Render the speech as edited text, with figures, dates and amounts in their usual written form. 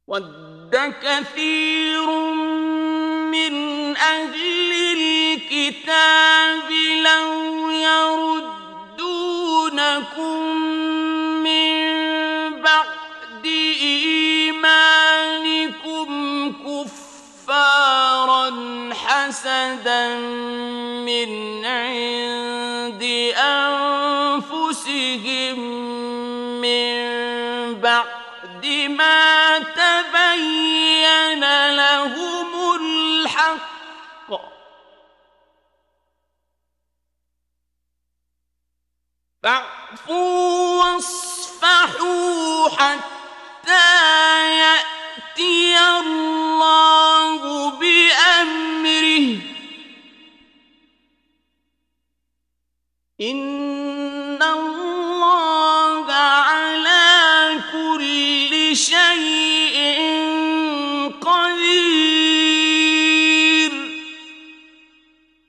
وَدَّ كَثِيرٌ مِّنْ أَهْلِ الْكِتَابِ لَوْ يَرُدُّونَكُم مِّن بَعْدِ إِيمَانِكُمْ كُفَّارًا حَسَدًا مِّنْ عِندِ أَنفُسِهِم مِّن بَعْدِ مَا تَبَيَّنَ لَهُمُ الْحَقُّ فَاعْفُوا وَاصْفَحُوا حَتَّىٰ يَأْتِيَ اللَّهُ بِأَمْرِهِ ۗ إِنَّ اللَّهَ عَلَىٰ كُلِّ شَيْءٍ